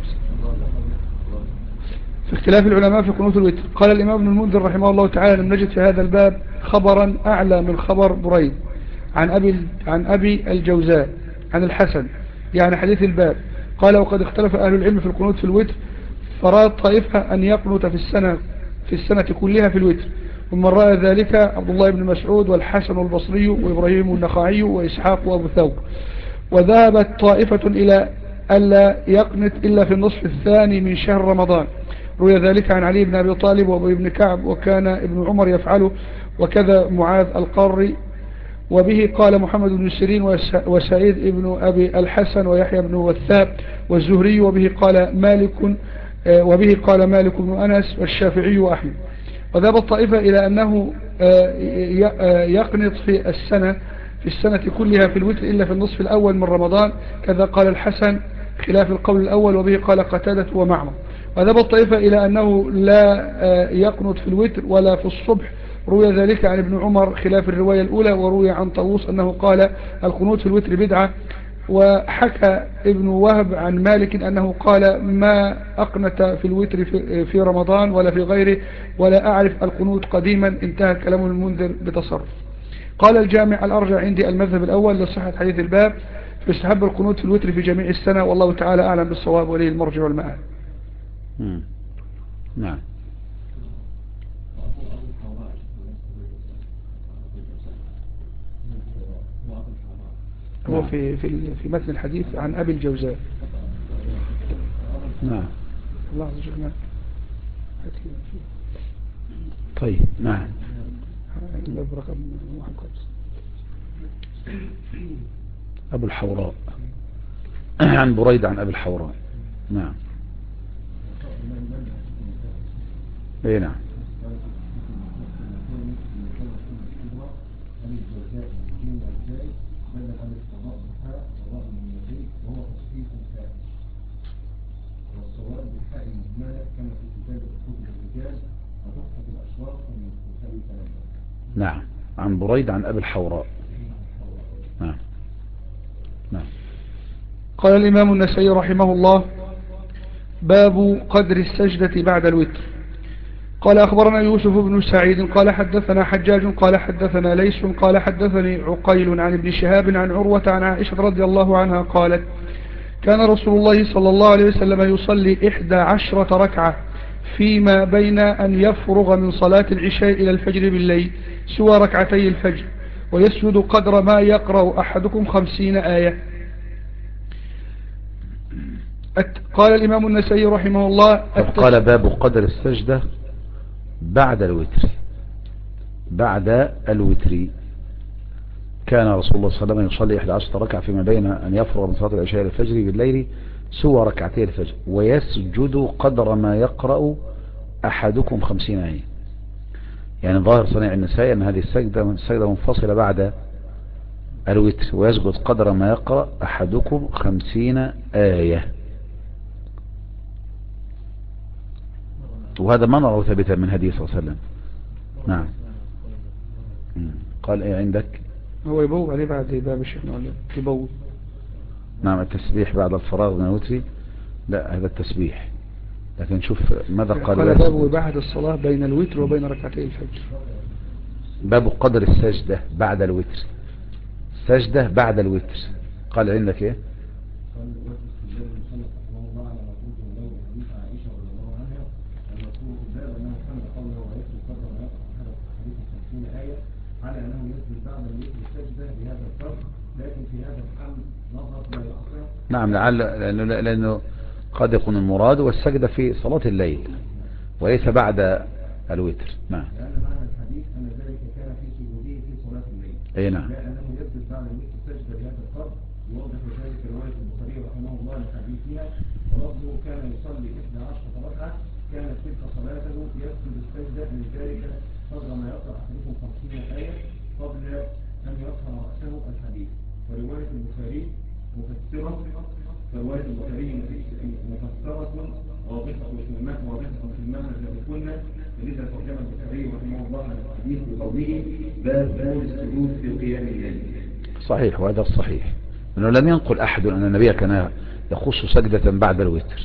في اختلاف العلماء في قنوت الوتر. قال الإمام ابن المنذر رحمه الله تعالى: لم نجد في هذا الباب خبرا أعلى من خبر بريد عن أبي الجوزاء عن الحسن، يعني حديث الباب. قال: وقد اختلف أهل العلم في القنوت في الوتر، فراد طائفة أن يقنط في السنة كلها في الوتر، ومن رأى ذلك عبد الله بن مسعود والحسن البصري وإبراهيم النخعي وإسحاق وأبو ثور. وذهبت طائفة إلى ألا يقنط إلا في النصف الثاني من شهر رمضان. روي ذلك عن علي بن أبي طالب وأبي بن كعب، وكان ابن عمر يفعله، وكذا معاذ القري. وبه قال محمد بن سيرين وسعيد بن أبي الحسن ويحيى بن وثاب والزهري. وبه قال مالك بن أنس والشافعي وأحمد. وذهب الطائفة إلى أنه يقنط في السنة كلها في الوتر إلا في النصف الأول من رمضان، كذا قال الحسن خلاف القول الأول. وبه قال قتادة ومعمر. وذهب الطائفة إلى أنه لا يقنط في الوتر ولا في الصبح. روي ذلك عن ابن عمر خلاف الرواية الأولى. وروي عن طاووس أنه قال: القنوت في الوتر بدعة. وحكى ابن وهب عن مالك أنه قال: ما أقنت في الوتر في رمضان ولا في غيره، ولا أعرف القنوت قديما. انتهى كلام المنذر بتصرف. قال الجامع: الأرجع عندي المذهب الأول لصحة حديث الباب، فاستحب القنوت في الوتر في جميع السنة، والله تعالى أعلم بالصواب وليه المرجع والمآل. نعم. هو في متن الحديث عن أبي الجوزاء. نعم. الله عز وجل. طيب. نعم. أبو الحوراء عن بريد عن أبي الحوراء. نعم. اي نعم. نعم. عن بريد عن أبي الحوراء. نعم. نعم. قال الإمام النسائي رحمه الله: باب قدر السجدة بعد الوتر. قال: أخبرنا يوسف بن سعيد قال حدثنا حجاج قال حدثنا ليس قال حدثني عقيل عن ابن شهاب عن عروة عن عائشة رضي الله عنها قالت: كان رسول الله صلى الله عليه وسلم يصلي 11 ركعة فيما بين أن يفرغ من صلاة العشاء إلى الفجر بالليل سوى ركعتي الفجر، ويسجد قدر ما يقرأ أحدكم 50 آية. قال الإمام النسائي رحمه الله: قال: باب قدر السجدة بعد الوتر. بعد الوتر كان رسول الله صلى الله عليه وسلم يصلي 11 ركعة فيما بين أن يفرغ من صلاة العشاء إلى الفجر بالليل سوى ركعتي الفجر، ويسجد قدر ما يقرأ أحدكم 50 آية. يعني ظاهر صنيع النسائي أن هذه السجدة منفصلة بعد الوتر، ويسجد قدر ما يقرأ أحدكم 50 آية. وهذا ما نرى ثابتا من هدي صلى الله عليه وسلم. نعم. قال ايه عندك؟ هو يبوب عليه بعد باب الشيخ ولا يبوب؟ نعم التسبيح بعد الفراغ من الوتر، لا هذا التسبيح، لكن شوف ماذا قال قال باب ويسجد. بعد الصلاة بين الوتر وبين ركعتي الفجر. باب قدر السجدة بعد الوتر، سجدة بعد الوتر، قال عندك ايه؟ قال وفي استدلال المصنف رحمه الله على ما كنت له حديث عائشة رضي الله عنها المذكور في الباب أنه حمل قوله ويسجد قدر ما يقرأ أحد حديث 50 آية على أنه يسجد بعد الوتر السجدة بهذا القدر، لكن في هذا الحمل نظر ما يقرأ. نعم لعل لأنه قد يكون المراد والسجدة في صلاة الليل وليس بعد الوتر. نعم. لأن معنى الحديث أن ذلك كان في سجوده في صلاة الليل. أي نعم. لا أنه يسجد بعد الوتر السجدة بهذا القدر، يوضح ذلك رواية البخاري رحمه الله لحديثها، ولفظه كان يصلي 11 ركعة كانت تلك صلاته يسجد السجدة من ذلك قدر ما يقرأ أحدكم 50 آية قبل أن يظهر رأسه الحديث. ورواية البخاري مفسرة، فرواية البخاري مفسرة واضحة في المعنى الذي قلنا، لذا ترجم البخاري رحمه الله على الحديث بقوله باب السجود في قيام الليل. صحيح، وهذا الصحيح انه لم ينقل احد ان النبي كان يخص سجدة بعد الوتر.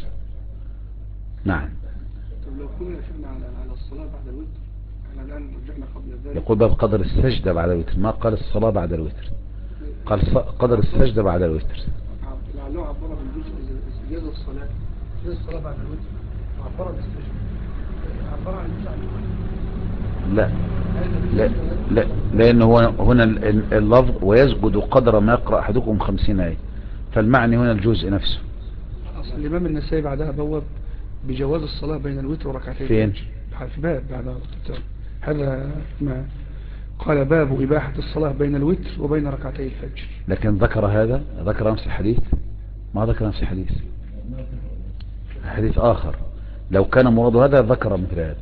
نعم. طب لو كنا شفنا على الصلاة بعد الوتر، احنا الآن رجعنا قبل ذلك. يقول باب قدر السجدة بعد الوتر، ما قال الصلاة بعد الوتر، قال قدر السجدة بعد الوتر. لعله عبر بالجزء زيادة الصلاة، زيادة الصلاة بعد الوتر عبر بالسجد، عبر عن الجزء عن الوتر. لا لا لا، لأنه هنا اللفظ ويسجد قدر ما يقرأ أحدكم 50 آية، فالمعني هنا الجزء نفسه. أصل الإمام النسائي بعدها بواب بجواز الصلاة بين الوتر وركعتين فين؟ في باب بعد هذا ما قال باب إباحة الصلاة بين الوتر وبين ركعتي الفجر. لكن ذكر هذا، ذكر نفس الحديث؟ ما ذكر نفس الحديث، حديث آخر. لو كان مراد هذا ذكر مثل هذا.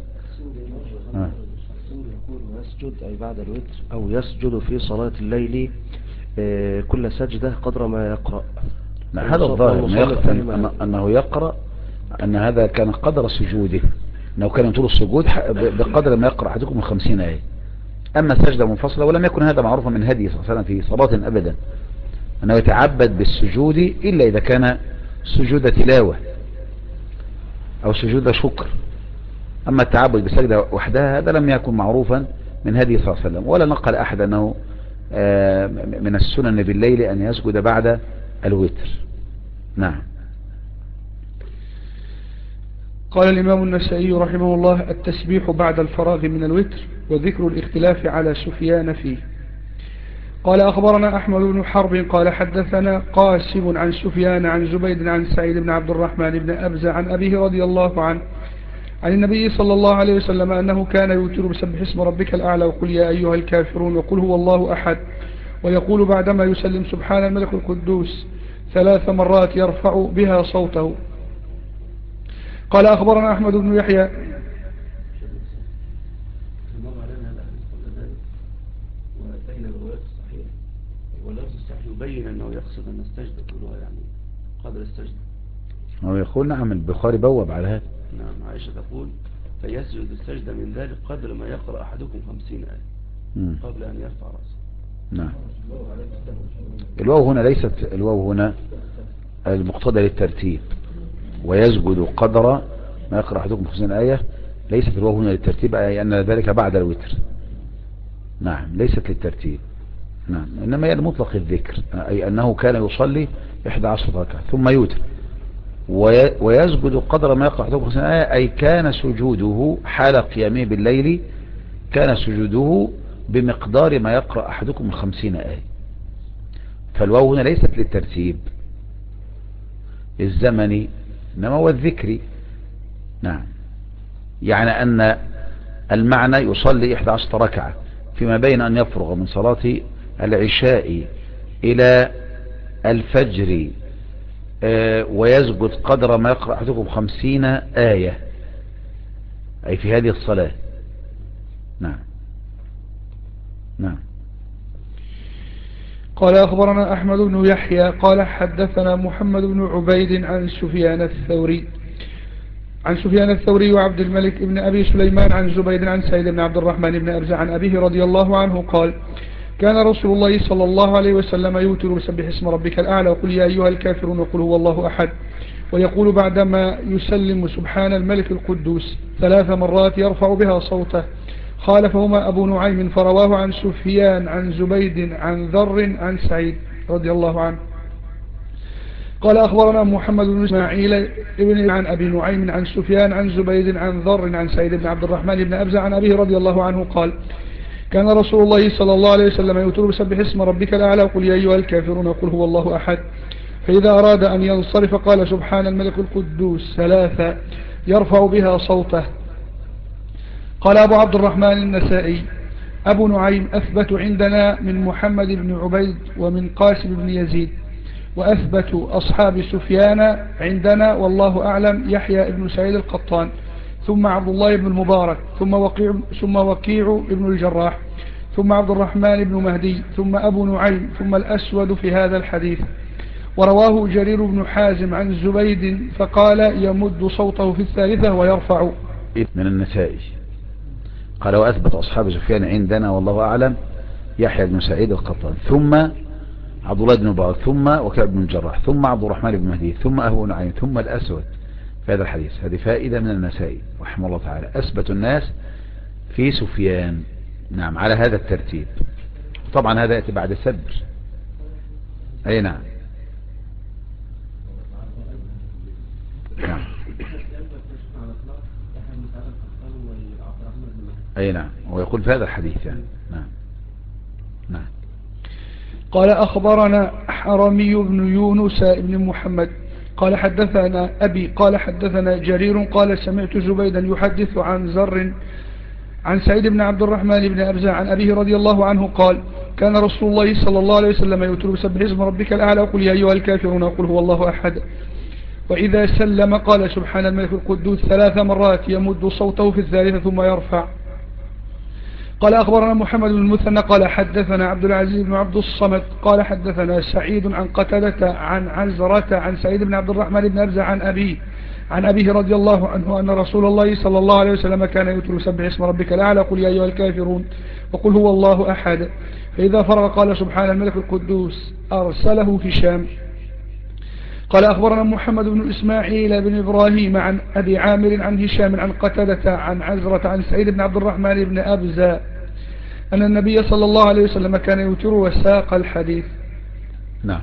يقول يسجد أي بعد الوتر، أو يسجد في صلاة الليل كل سجدة قدر ما يقرأ. لا هذا الظاهر أنه يقرأ أن هذا كان قدر سجوده، أنه كان يطول السجود بقدر ما يقرأ أحدكم 50 آية. أما سجدة منفصلة، ولم يكن هذا معروفا من هدي صلى الله عليه وسلم في صلاة أبدا أنه يتعبد بالسجود إلا إذا كان سجود تلاوة أو سجود شكر. أما التعبد بسجدة وحدها هذا لم يكن معروفا من هدي صلى الله عليه وسلم، ولا نقل أحد أنه من السنن بالليل أن يسجد بعد الوتر. نعم. قال الإمام النسائي رحمه الله التسبيح بعد الفراغ من الوتر، وذكر الاختلاف على سفيان فيه. قال أخبرنا أحمد بن حرب قال حدثنا قاسم عن سفيان عن زبيد عن سعيد بن عبد الرحمن بن أبزة عن أبيه رضي الله عنه عن النبي صلى الله عليه وسلم أنه كان يوتر بسبح اسم ربك الأعلى وقل يا أيها الكافرون وقل هو الله أحد، ويقول بعدما يسلم سبحان الملك القدوس 3 مرات يرفع بها صوته. قال أخبرنا أحمد بن يحيى. مر علينا هذا الحديث قبل ذلك، وبين الروايات الصحيحة واللفظ الصحيح يبين أنه يقصد أن السجدة كلها يعني قدر السجدة. هو يقول نعم البخاري بوب على هذا. نعم عائشة تقول فيسجد السجدة من ذلك قدر ما يقرأ أحدكم 50 آية قبل أن يرفع رأسه. نعم. الواو هنا ليست الواو هنا المقتضى للترتيب، ويسجد قدر ما يقرأ أحدكم 50 آية، ليست الواو هنا للترتيب أي أن ذلك بعد الوتر. نعم ليست للترتيب. نعم إنما هي المطلق الذكر، أي أنه كان يصلي 11 ركعة ثم يوتر ويسجد قدر ما يقرأ أحدكم 50 آية، أي كان سجوده حال قيامه بالليل كان سجوده بمقدار ما يقرأ أحدكم 50 آية. فالواو هنا ليست للترتيب الزمني إنما هو الذكري. نعم. يعني أن المعنى يصلي 11 ركعة فيما بين أن يفرغ من صلاة العشاء إلى الفجر ويسجد قدر ما يقرأ أحدكم 50 آية، أي في هذه الصلاة. نعم. نعم. قال أخبرنا أحمد بن يحيى قال حدثنا محمد بن عبيد عن سفيان الثوري عن سفيان الثوري وعبد الملك بن أبي سليمان عن زبيد عن سعيد بن عبد الرحمن بن أبزة عن أبيه رضي الله عنه قال كان رسول الله صلى الله عليه وسلم يوتر بسبح اسم ربك الأعلى وقل يا أيها الكافرون وقل هو الله أحد، ويقول بعدما يسلم سبحان الملك القدوس 3 مرات يرفع بها صوته. خالفهما أبو نعيم فرواه عن سفيان عن زبيد عن ذر عن سعيد رضي الله عنه. قال أخبرنا محمد بن إسماعيل ابن عن أبي نعيم عن سفيان عن زبيد عن ذر عن سعيد بن عبد الرحمن بن أبزة عن أبيه رضي الله عنه قال كان رسول الله صلى الله عليه وسلم يوتر بسبح اسم ربك الأعلى وقل يا أيها الكافرون وقل هو الله أحد، فإذا أراد أن ينصرف قال سبحان الملك القدوس 3 يرفع بها صوته. قال أبو عبد الرحمن النسائي أبو نعيم أثبت عندنا من محمد بن عبيد ومن قاسم بن يزيد، وأثبت أصحاب سفيان عندنا والله أعلم يحيى بن سعيد القطان ثم عبد الله بن المبارك ثم وكيع بن الجراح ثم عبد الرحمن بن مهدي ثم أبو نعيم ثم الأسود في هذا الحديث. ورواه جرير بن حازم عن زبيد فقال يمد صوته في 3 ويرفع. من النسائي قال وأثبت أصحاب سفيان عندنا والله أعلم يحيى بن سعيد القطان ثم عبد الله بن مبارك ثم وكيع بن الجراح ثم عبد الرحمن بن مهدي ثم أبو نعيم ثم الأسود في هذا الحديث. هذه فائدة من النسائي رحمه الله تعالى، أثبت الناس في سفيان نعم على هذا الترتيب. طبعا هذا يأتي بعد سبر. أي نعم نعم أي نعم ويقول في هذا الحديث يعني نعم نعم. قال أخبرنا حرمي بن يونس بن محمد قال حدثنا أبي قال حدثنا جرير قال سمعت زبيدا يحدث عن زر عن سعيد بن عبد الرحمن بن أبزة عن أبيه رضي الله عنه قال كان رسول الله صلى الله عليه وسلم يوتر بسبح اسم ربك الأعلى وقل يا أيها الكافرون وقل هو الله أحد، وإذا سلم قال سبحان الملك القدوس 3 مرات يمد صوته في 3 ثم يرفع. قال أخبرنا محمد بن المثنى قال حدثنا عبد العزيز بن عبد الصمد قال حدثنا سعيد عن قتادة عن عزرة عن سعيد بن عبد الرحمن بن أبزة عن أبيه رضي الله عنه أن رسول الله صلى الله عليه وسلم كان يوتر بسبح اسم ربك الأعلى قل يا أيها الكافرون وقل هو الله أحد، فإذا فرغ قال سبحان الملك القدوس. أرسله هشام. قال أخبرنا محمد بن إسماعيل بن إبراهيم عن أبي عامر عن هشام عن قتادة عن عزرة عن سعيد بن عبد الرحمن بن أبزة أن النبي صلى الله عليه وسلم كان يوتر وساق الحديث. نعم.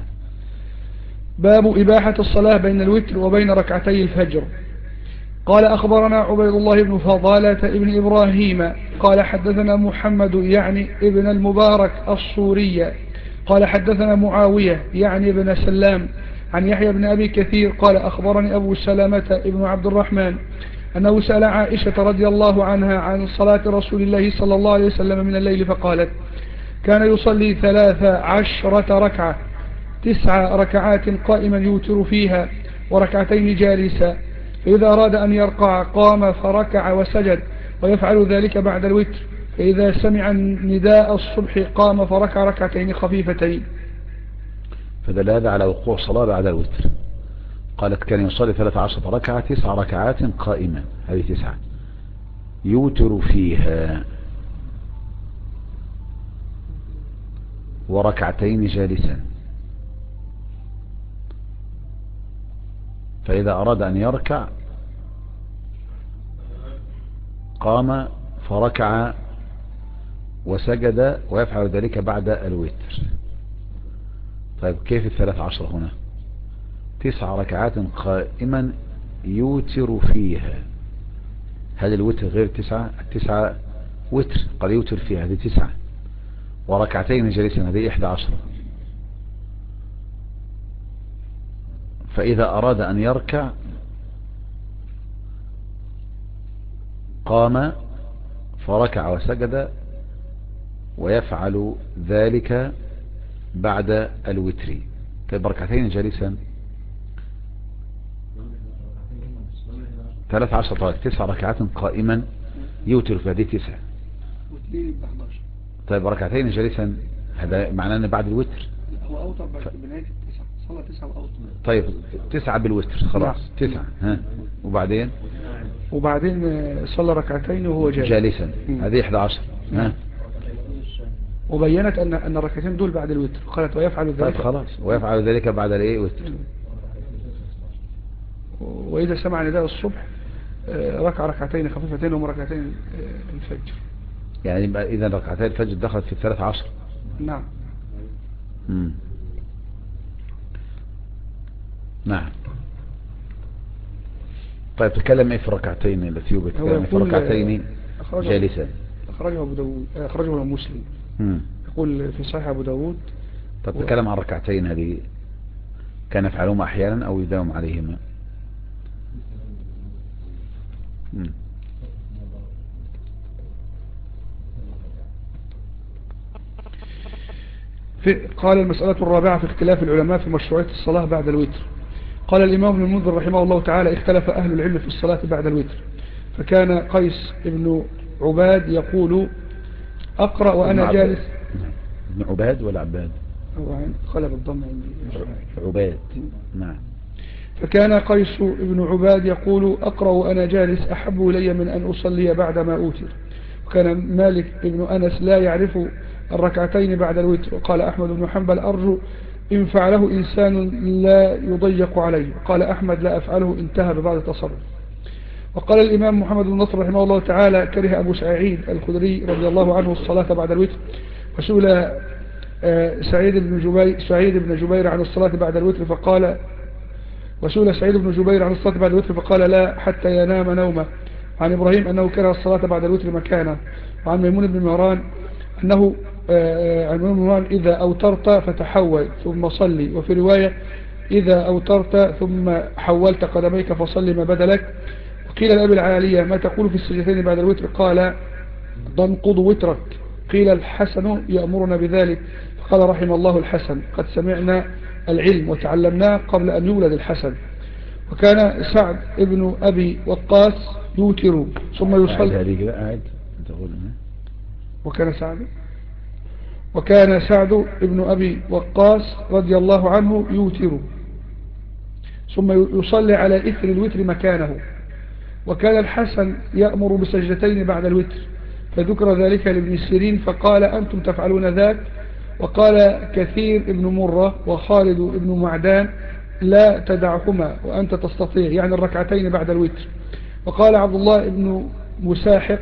باب إباحة الصلاة بين الوتر وبين ركعتي الفجر. قال أخبرنا عبيد الله بن فضالة ابن إبراهيم قال حدثنا محمد يعني ابن المبارك الصوري قال حدثنا معاوية يعني ابن سلام عن يحيى بن أبي كثير قال أخبرني أبو سلامة ابن عبد الرحمن أنه سأل عائشة رضي الله عنها عن صلاة رسول الله صلى الله عليه وسلم من الليل فقالت كان يصلي 13 ركعة 9 ركعات قائما يوتر فيها وركعتين جالسا، فإذا أراد أن يرقع قام فركع وسجد ويفعل ذلك بعد الوتر، فإذا سمع نداء الصبح قام فركع ركعتين خفيفتين. فدل هذا على وقوع صلاة بعد الوتر. قالت كان يصلي 13 ركعة 9 ركعات قائما، هذه 9 يوتر فيها وركعتين جالسا، فإذا أراد أن يركع قام فركع وسجد ويفعل ذلك بعد الوتر. طيب كيف 13 هنا؟ 9 ركعات قائما يوتر فيها، هل الوتر غير 9 وتر قال يوتر فيها هذه 9، وركعتين جالسا هذه 11. فإذا أراد أن يركع قام فركع وسجد ويفعل ذلك بعد الوتر. طيب ركعتين جالسا 13. طيب 9 ركعات قائما يوتر في هذه 9. طيب ركعتين جالسا هذا معناه أن بعد الوتر هو أوتر بنهاية 9 صلى 9 وأوتر. طيب 9 بالوتر خلاص 9 ها وبعدين وبعدين صلى ركعتين وهو جالسا. هذه 11. نعم. وبينت أن الركعتين دول بعد الوتر، قالت ويفعل ذلك. طيب خلاص، ويفعل ذلك بعد الايه وتر. وإذا سمع نداء الصبح ركع ركعتين خفيفتين ومركعتين الفجر. يعني إذا ركعتين الفجر دخلت في 13. نعم. نعم. طيب تكلم ايه في الركعتين التي يتكلم في الركعتين جالسا؟ أخرجه أبو داود، أخرجه مسلم. يقول في صحيح أبو داود. طب تكلم عن الركعتين هذه كان يفعلهما أحيانا أو يداوم عليهما؟ قال المسألة الرابعة في اختلاف العلماء في مشروعية الصلاة بعد الوتر. قال الإمام ابن المنذر رحمه الله تعالى اختلف أهل العلم في الصلاة بعد الوتر، فكان قيس ابن عباد يقول أقرأ وأنا جالس. ابن عباد ولا عباد؟ قلب الضم عندي عباد. نعم. فكان قيس ابن عباد يقول أقرأ وأنا جالس أحب إلي من أن أصلي بعد ما أوتر. وكان مالك ابن أنس لا يعرف الركعتين بعد الوتر. وقال أحمد بن حنبل أرجو إن فعله إنسان لا يضيق عليه. قال أحمد لا أفعله، انتهى ببعض التصرف. وقال الإمام محمد بن نصر رحمه الله تعالى كره أبو سعيد الخدري رضي الله عنه الصلاة بعد الوتر. وسئل سعيد بن جبير عن الصلاة بعد الوتر فقال فقال لا حتى ينام نومه. عن إبراهيم أنه كره الصلاة بعد الوتر مكانه. وعن ميمون بن مهران أنه إذا أوترت فتحول ثم صلي. وفي رواية إذا أوترت ثم حولت قدميك فصلي ما بدلك. وقيل لأبي العالية ما تقول في السجدتين بعد الوتر؟ قال تنقض وترك. قيل الحسن يأمرنا بذلك، فقال رحم الله الحسن قد سمعنا العلم وتعلمناه قبل أن يولد الحسن. وكان سعد ابن أبي وقاص يوتر ثم يصلي. وكان سعد ابن أبي وقاص رضي الله عنه يوتر ثم يصلي على إثر الوتر مكانه. وكان الحسن يأمر بسجدتين بعد الوتر، فذكر ذلك لابن سيرين فقال أنتم تفعلون ذاك. وقال كثير ابن مرة وخالد ابن معدان لا تدعهما وأنت تستطيع، يعني الركعتين بعد الوتر. وقال عبد الله ابن مساحق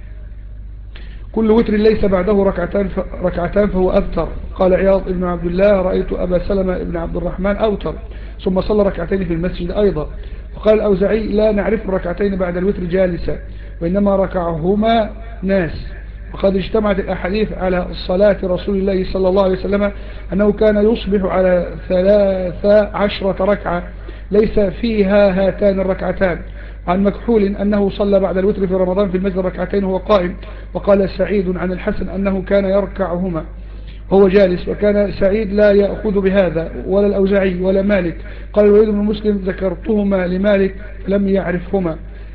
كل وتر ليس بعده ركعتان فهو أبتر. قال عياض ابن عبد الله رأيت أبا سلمة ابن عبد الرحمن أوتر ثم صلى ركعتين في المسجد أيضا. وقال الأوزعي لا نعرف الركعتين بعد الوتر جالسا وإنما ركعهما ناس. وقد اجتمعت الأحاديث على صلاة رسول الله صلى الله عليه وسلم أنه كان يصبح على 13 ركعة ليس فيها هاتان الركعتان. عن مكحول أنه صلى بعد الوتر في رمضان في المسجد ركعتين وهو قائم. وقال سعيد عن الحسن أنه كان يركعهما هو جالس. وكان سعيد لا يأخذ بهذا ولا الأوزاعي ولا مالك. قال الوليد بن مسلم ذكرتهما لمالك فلم يعرفهما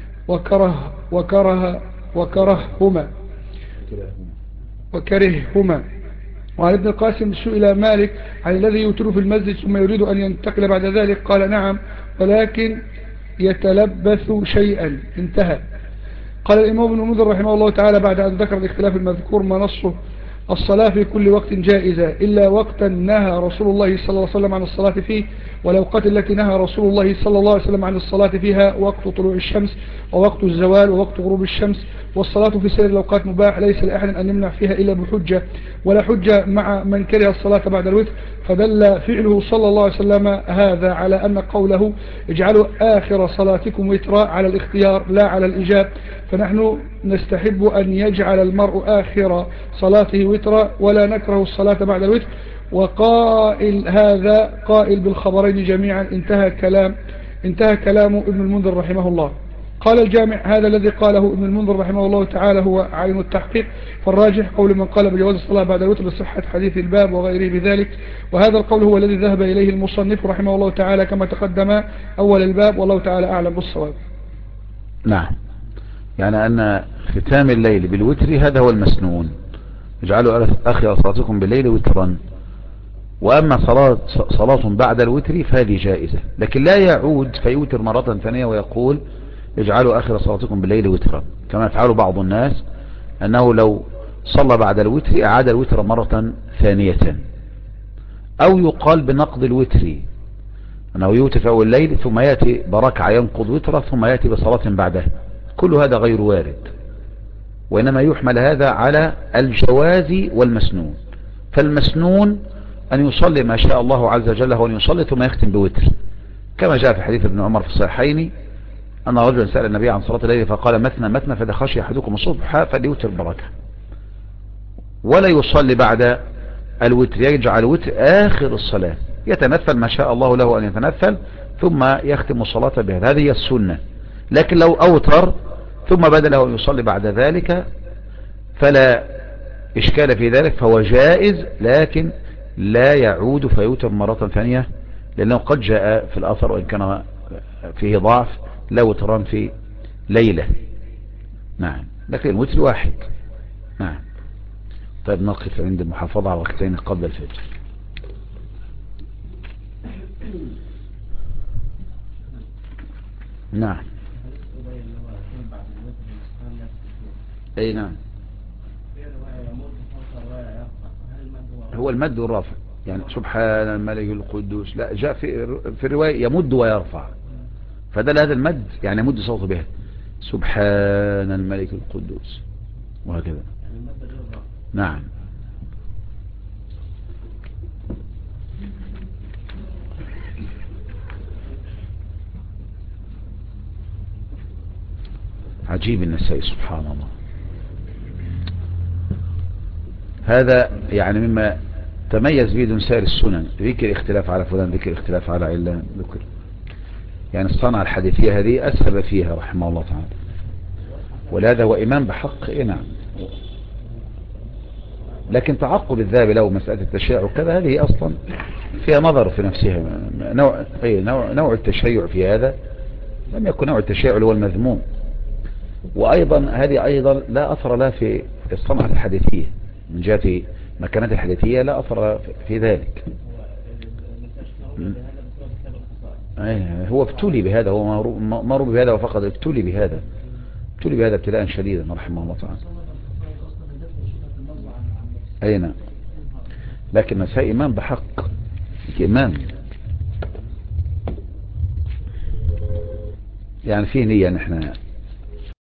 وكرههما. وعن ابن القاسم سئل مالك عن الذي يوتر في المسجد ثم يريد أن ينتقل بعد ذلك قال نعم ولكن يتلبث شيئا، انتهى. قال الإمام ابن المنذر رحمه الله تعالى بعد أن ذكر الاختلاف المذكور ما نصه الصلاة في كل وقت جائزة إلا وقتا نهى رسول الله صلى الله عليه وسلم عن الصلاة فيه. والأوقات التي نهى رسول الله صلى الله عليه وسلم عن الصلاة فيها وقت طلوع الشمس ووقت الزوال ووقت غروب الشمس. والصلاة في سائر الأوقات مباح ليس لأحد أن يمنع فيها إلا بحجة، ولا حجة مع من كره الصلاة بعد الوتر. فدل فعله صلى الله عليه وسلم هذا على أن قوله اجعلوا آخر صلاتكم وترا على الاختيار لا على الإجاب. فنحن نستحب أن يجعل المرء آخر صلاته وترا ولا نكره الصلاة بعد الوتر. وقائل هذا قائل بالخبرين جميعا. انتهى كلام ابن المنذر رحمه الله. قال الجامع هذا الذي قاله ابن المنذر رحمه الله تعالى هو عين التحقيق، فالراجح قول من قال بجواز الصلاة بعد الوتر لصحة حديث الباب وغيره بذلك. وهذا القول هو الذي ذهب إليه المصنف رحمه الله تعالى كما تقدم أول الباب، والله تعالى أعلم بالصواب. نعم، يعني أن ختام الليل بالوتر هذا هو المسنون، اجعلوا آخر صلاتكم بالليل وترا. وأما صلاة بعد الوتر فهذه جائزة، لكن لا يعود فيوتر مرة ثانية ويقول اجعلوا آخر صلاتكم بالليل وترا، كما يفعل بعض الناس أنه لو صلى بعد الوتر أعاد الوتر مرة ثانية، أو يقال بنقض الوتر أنه يوتر في أول الليل ثم يأتي بركعة ينقض وترا ثم يأتي بصلاة بعدها. كل هذا غير وارد، وإنما يحمل هذا على الجواز والمسنون. فالمسنون أن يصلي ما شاء الله عز وجل هو أن يصلي ثم يختم بوتر، كما جاء في حديث ابن عمر في الصحيحين أن رجلا سأل النبي عن صلاة الليل فقال مثنى مثنى فإذا خشي أحدكم الصبح فليوتر بركة، ولا يصلي بعد الوتر، يجعل الوتر آخر الصلاة، يتنفل ما شاء الله له أن يتنفل ثم يختم الصلاة بهذا، هذه هي السنة. لكن لو أوتر ثم بدأ له أن يصلي بعد ذلك فلا إشكال في ذلك، فهو جائز، لكن لا يعود فيوتر مرة ثانية، لأنه قد جاء في الأثر وإن كان فيه ضعف لا وتران في ليلة. نعم، لكن الوتر واحد. نعم. طيب نقف عند المحافظة على ركعتين قبل الفجر. نعم. اي نعم، هو المد والرفع، يعني سبحان الملك القدوس، لا جاء في الرواية يمد ويرفع، فدل هذا المد يعني يمد صوته بها سبحان الملك القدوس وهكذا. نعم. عجيب النسائي سبحان الله، هذا يعني مما تميز به دون سائر السنن، ذكر اختلاف على فلان، ذكر اختلاف على علان، ذكر يعني الصنعة الحديثية هذه أسهب فيها رحمه الله تعالى، ولهذا هو إمام بحق. إيه نعم، لكن تعقب الذهب له مسألة التشيع وكذا هذه أصلا فيها نظر في نفسها، نوع التشيع في هذا لم يكن نوع التشيع اللي هو المذموم، وأيضا هذه أيضا لا أثر لها في الصنعة الحديثية من جهة مكانات الحديثية، لا أثر في ذلك. هو ابتلي بهذا، هو مر بهذا وفقد ابتلي بهذا ابتلاء شديدا رحمه الله تعالى. أي نعم، لكن نسائي إمام بحق، إمام يعني فيه نية ان احنا